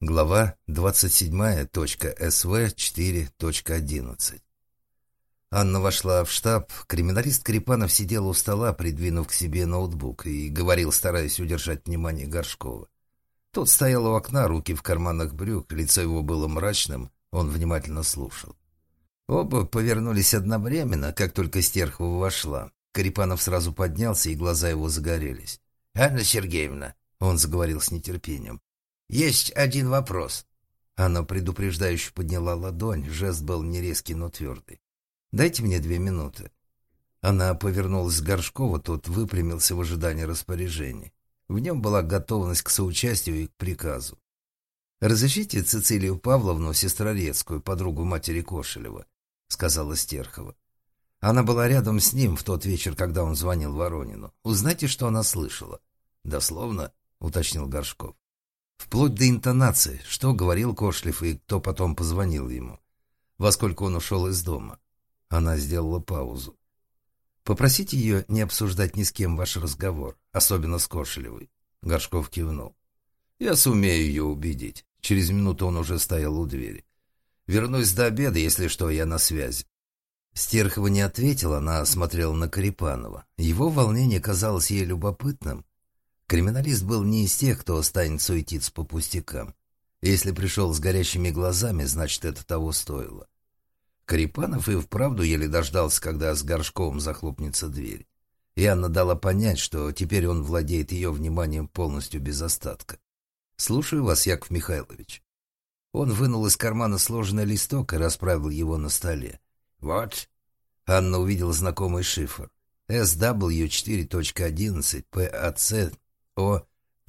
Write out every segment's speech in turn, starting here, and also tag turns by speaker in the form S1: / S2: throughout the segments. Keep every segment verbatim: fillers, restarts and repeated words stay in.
S1: Глава двадцать семь эс вэ четыре одиннадцать. Анна вошла в штаб. Криминалист Корепанов сидел у стола, придвинув к себе ноутбук, и говорил, стараясь удержать внимание Горшкова. Тот стоял у окна, руки в карманах брюк, лицо его было мрачным, он внимательно слушал. Оба повернулись одновременно, как только Стерхова вошла. Корепанов сразу поднялся, и глаза его загорелись. «Анна Сергеевна», — он заговорил с нетерпением, — «есть один вопрос». Она предупреждающе подняла ладонь, жест был не резкий, но твердый. «Дайте мне две минуты». Она повернулась к Горшкову, тот выпрямился в ожидании распоряжений. В нем была готовность к соучастию и к приказу. «Разыщите Цицилию Павловну Сестрорецкую, подругу матери Кошелева», — сказала Стерхова. Она была рядом с ним в тот вечер, когда он звонил Воронину. Узнайте, что она слышала. «Дословно?» — уточнил Горшков. Вплоть до интонации, что говорил Кошелев и кто потом позвонил ему. Во сколько он ушел из дома. Она сделала паузу. «Попросите ее не обсуждать ни с кем ваш разговор, особенно с Кошелевой». Горшков кивнул. «Я сумею ее убедить». Через минуту он уже стоял у двери. «Вернусь до обеда, если что, я на связи». Стерхова не ответила, она смотрела на Корепанова. Его волнение казалось ей любопытным. Криминалист был не из тех, кто станет суетиться по пустякам. Если пришел с горящими глазами, значит, это того стоило. Корепанов и вправду еле дождался, когда с Горшковым захлопнется дверь. И Анна дала понять, что теперь он владеет ее вниманием полностью без остатка. «Слушаю вас, Яков Михайлович». Он вынул из кармана сложенный листок и расправил его на столе. «Вот». Анна увидела знакомый шифр. эс дабл ю четыре одиннадцать пэ а цэ о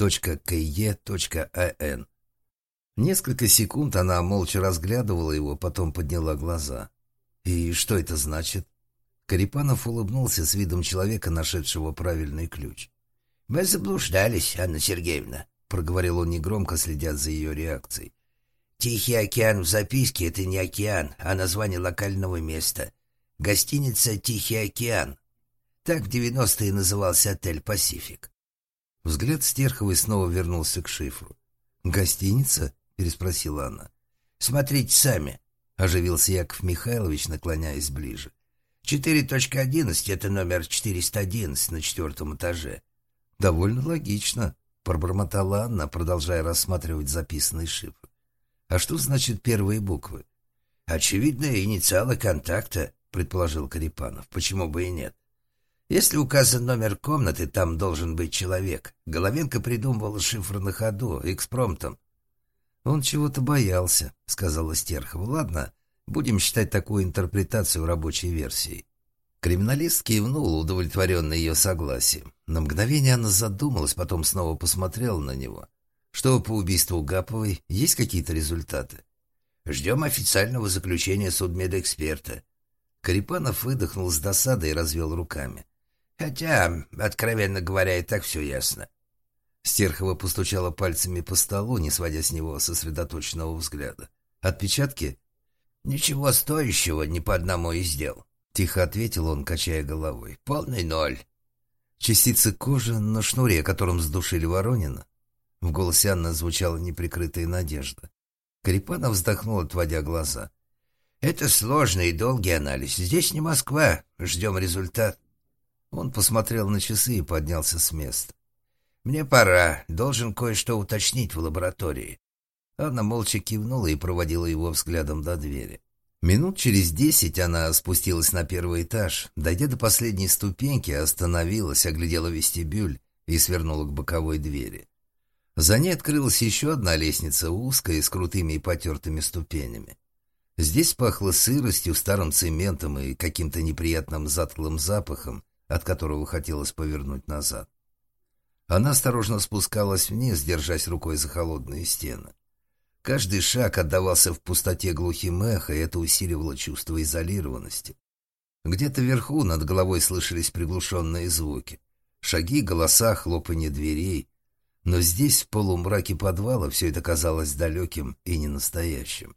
S1: ка е а эн. Несколько секунд она молча разглядывала его, потом подняла глаза. «И что это значит?» Корепанов улыбнулся с видом человека, нашедшего правильный ключ. «Мы заблуждались, Анна Сергеевна», — проговорил он негромко, следя за ее реакцией. «Тихий океан в записке — это не океан, а название локального места. Гостиница «Тихий океан». Так в девяностые назывался отель «Пасифик». Взгляд Стерховой снова вернулся к шифру. «Гостиница?» — переспросила она. «Смотрите сами», — оживился Яков Михайлович, наклоняясь ближе. «четыре одиннадцать — это номер четыреста одиннадцать на четвертом этаже». «Довольно логично», — пробормотала Анна, продолжая рассматривать записанный шифр. «А что значит первые буквы?» «Очевидно, инициалы контакта», — предположил Корепанов. «Почему бы и нет? Если указан номер комнаты, там должен быть человек. Головенко придумывал шифр на ходу, экспромтом». «Он чего-то боялся», — сказала Стерхова. «Ладно, будем считать такую интерпретацию рабочей версией». Криминалист кивнул, удовлетворенный ее согласием. На мгновение она задумалась, потом снова посмотрела на него. «Что по убийству Гаповой? Есть какие-то результаты?» «Ждем официального заключения судмедэксперта». Корепанов выдохнул с досадой и развел руками. «Хотя, откровенно говоря, и так все ясно». Стерхова постучала пальцами по столу, не сводя с него сосредоточенного взгляда. «Отпечатки?» «Ничего стоящего ни по одному из дел», — тихо ответил он, качая головой. «Полный ноль». «Частицы кожи на шнуре, которым сдушили Воронина?» В голосе Анны звучала неприкрытая надежда. Корепанов вздохнул, отводя глаза. «Это сложный и долгий анализ. Здесь не Москва. Ждем результат». Он посмотрел на часы и поднялся с места. «Мне пора. Должен кое-что уточнить в лаборатории». Анна молча кивнула и проводила его взглядом до двери. Минут через десять она спустилась на первый этаж. Дойдя до последней ступеньки, остановилась, оглядела вестибюль и свернула к боковой двери. За ней открылась еще одна лестница, узкая, с крутыми и потертыми ступенями. Здесь пахло сыростью, старым цементом и каким-то неприятным затхлым запахом, от которого хотелось повернуть назад. Она осторожно спускалась вниз, держась рукой за холодные стены. Каждый шаг отдавался в пустоте глухим эхо, и это усиливало чувство изолированности. Где-то вверху над головой слышались приглушенные звуки. Шаги, голоса, хлопанье дверей. Но здесь, в полумраке подвала, все это казалось далеким и ненастоящим.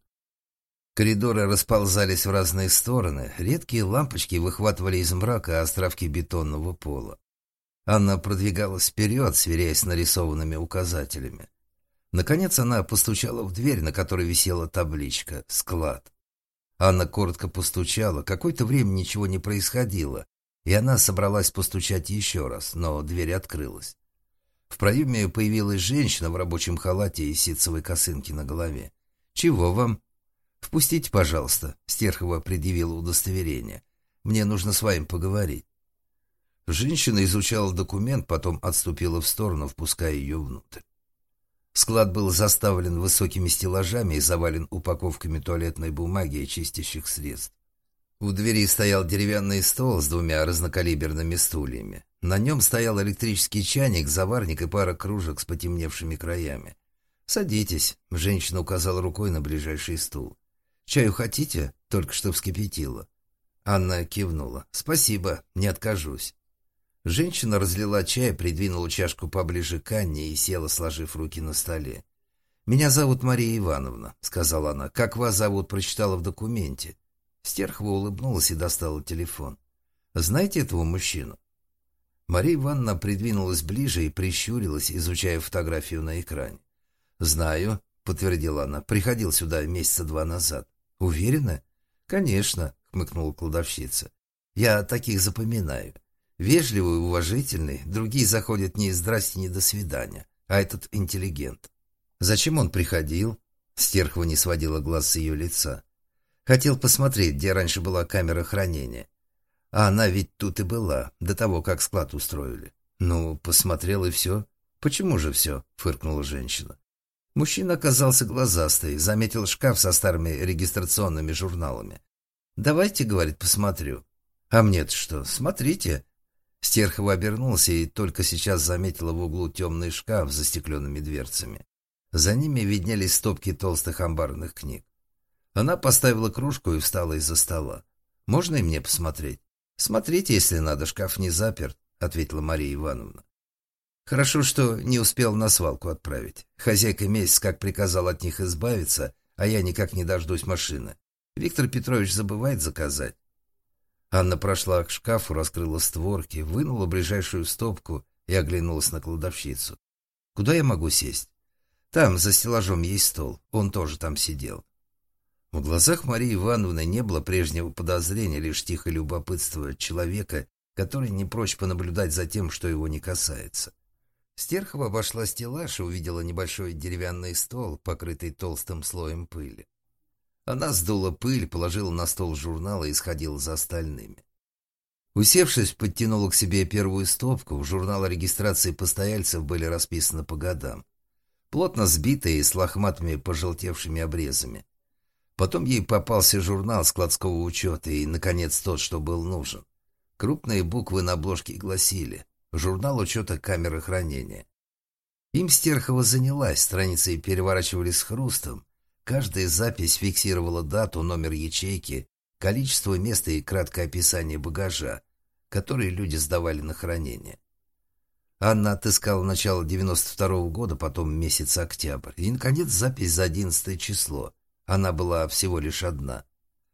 S1: Коридоры расползались в разные стороны, редкие лампочки выхватывали из мрака островки бетонного пола. Анна продвигалась вперед, сверяясь с нарисованными указателями. Наконец она постучала в дверь, на которой висела табличка «Склад». Анна коротко постучала. Какое-то время ничего не происходило, и она собралась постучать еще раз, но дверь открылась. В проеме появилась женщина в рабочем халате и ситцевой косынке на голове. «Чего вам?» «Впустите, пожалуйста», — Стерхова предъявила удостоверение. «Мне нужно с вами поговорить». Женщина изучала документ, потом отступила в сторону, впуская ее внутрь. Склад был заставлен высокими стеллажами и завален упаковками туалетной бумаги и чистящих средств. У двери стоял деревянный стол с двумя разнокалиберными стульями. На нем стоял электрический чайник, заварник и пара кружек с потемневшими краями. «Садитесь», — женщина указала рукой на ближайший стул. «Чаю хотите?» — только что вскипятила. Анна кивнула. «Спасибо, не откажусь». Женщина разлила чай, придвинула чашку поближе к Анне и села, сложив руки на столе. «Меня зовут Мария Ивановна», — сказала она. «Как вас зовут, прочитала в документе». Стерхова улыбнулась и достала телефон. «Знаете этого мужчину?» Мария Ивановна придвинулась ближе и прищурилась, изучая фотографию на экране. «Знаю», — подтвердила она. «Приходил сюда месяца два назад». «Уверена?» «Конечно», — хмыкнула кладовщица. «Я таких запоминаю. Вежливый, уважительный, другие заходят не «здрасте», не «до свидания», а этот интеллигент. Зачем он приходил? Стерхова не сводила глаз с ее лица. Хотел посмотреть, где раньше была камера хранения. А она ведь тут и была, до того, как склад устроили. Ну, посмотрел и все. Почему же все? Фыркнула женщина. Мужчина оказался глазастый, заметил шкаф со старыми регистрационными журналами. «Давайте, — говорит, — посмотрю». «А мне-то что? Смотрите». Стерхова обернулся и только сейчас заметила в углу темный шкаф с застекленными дверцами. За ними виднелись стопки толстых амбарных книг. Она поставила кружку и встала из-за стола. «Можно и мне посмотреть?» «Смотрите, если надо, шкаф не заперт», — ответила Мария Ивановна. «Хорошо, что не успел на свалку отправить. Хозяйка месяц как приказал от них избавиться, а я никак не дождусь машины. Виктор Петрович забывает заказать». Анна прошла к шкафу, раскрыла створки, вынула ближайшую стопку и оглянулась на кладовщицу. «Куда я могу сесть?» «Там, за стеллажом, есть стол. Он тоже там сидел». В глазах Марии Ивановны не было прежнего подозрения, лишь тихое любопытство человека, который не прочь понаблюдать за тем, что его не касается. Стерхова обошла стеллаж и увидела небольшой деревянный стол, покрытый толстым слоем пыли. Она сдула пыль, положила на стол журналы и сходила за остальными. Усевшись, подтянула к себе первую стопку. В журнал регистрации постояльцев были расписаны по годам. Плотно сбитые, с лохматыми пожелтевшими обрезами. Потом ей попался журнал складского учета и, наконец, тот, что был нужен. Крупные буквы на обложке гласили «Журнал учета камеры хранения». Им Стерхова занялась, страницы переворачивались с хрустом. Каждая запись фиксировала дату, номер ячейки, количество места и краткое описание багажа, который люди сдавали на хранение. Анна отыскала начало девяносто второго года, потом месяц октябрь, и, наконец, запись за одиннадцатое число. Она была всего лишь одна.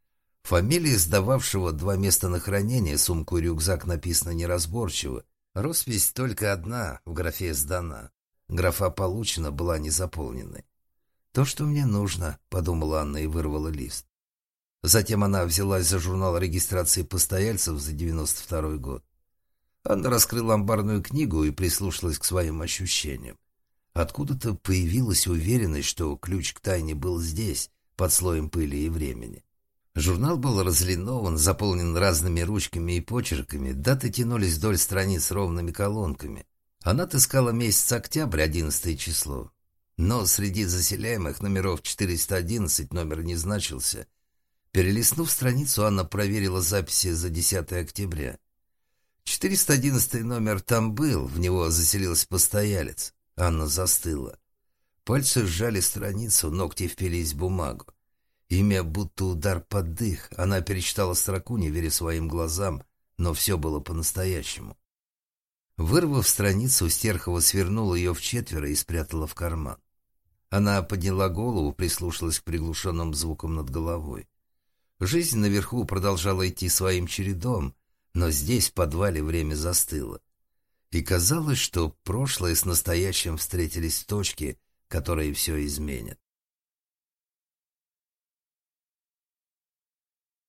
S1: Фамилия сдававшего два места на хранение, сумку и рюкзак написана неразборчиво. Роспись только одна, в графе «Сдана». Графа «Получена» была не заполненной. «То, что мне нужно», — подумала Анна и вырвала лист. Затем она взялась за журнал регистрации постояльцев за девяносто второй год. Анна раскрыла амбарную книгу и прислушалась к своим ощущениям. Откуда-то появилась уверенность, что ключ к тайне был здесь, под слоем пыли и времени. Журнал был разлинован, заполнен разными ручками и почерками, даты тянулись вдоль страниц ровными колонками. Она отыскала месяц октябрь, одиннадцатое число. Но среди заселяемых номеров четыреста одиннадцать номер не значился. Перелистнув страницу, Анна проверила записи за десятое октября. четыреста одиннадцатый номер там был, в него заселился постоялец. Анна застыла. Пальцы сжали страницу, ногти впились в бумагу. Имя будто удар под дых. Она перечитала строку, не веря своим глазам, но все было по-настоящему. Вырвав страницу, Стерхова свернула ее вчетверо и спрятала в карман. Она подняла голову, прислушалась к приглушенным звукам над головой. Жизнь наверху продолжала идти своим чередом, но здесь, в подвале, время застыло. И казалось, что прошлое с настоящим встретились в точке, которые все изменят.